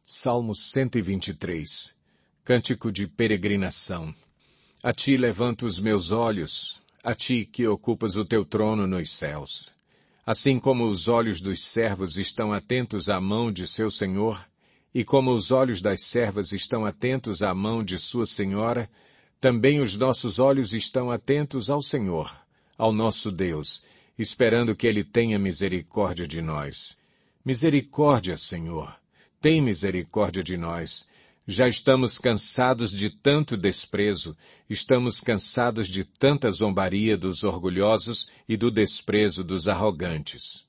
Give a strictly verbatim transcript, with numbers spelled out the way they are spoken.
Salmo cento e vinte e três. Cântico de peregrinação. A ti levanto os meus olhos, a ti que ocupas o teu trono nos céus. Assim como os olhos dos servos estão atentos à mão de seu senhor, e como os olhos das servas estão atentos à mão de sua senhora, também os nossos olhos estão atentos ao Senhor, ao nosso Deus, esperando que Ele tenha misericórdia de nós. Misericórdia, Senhor, tem misericórdia de nós. Já estamos cansados de tanto desprezo, estamos cansados de tanta zombaria dos orgulhosos e do desprezo dos arrogantes.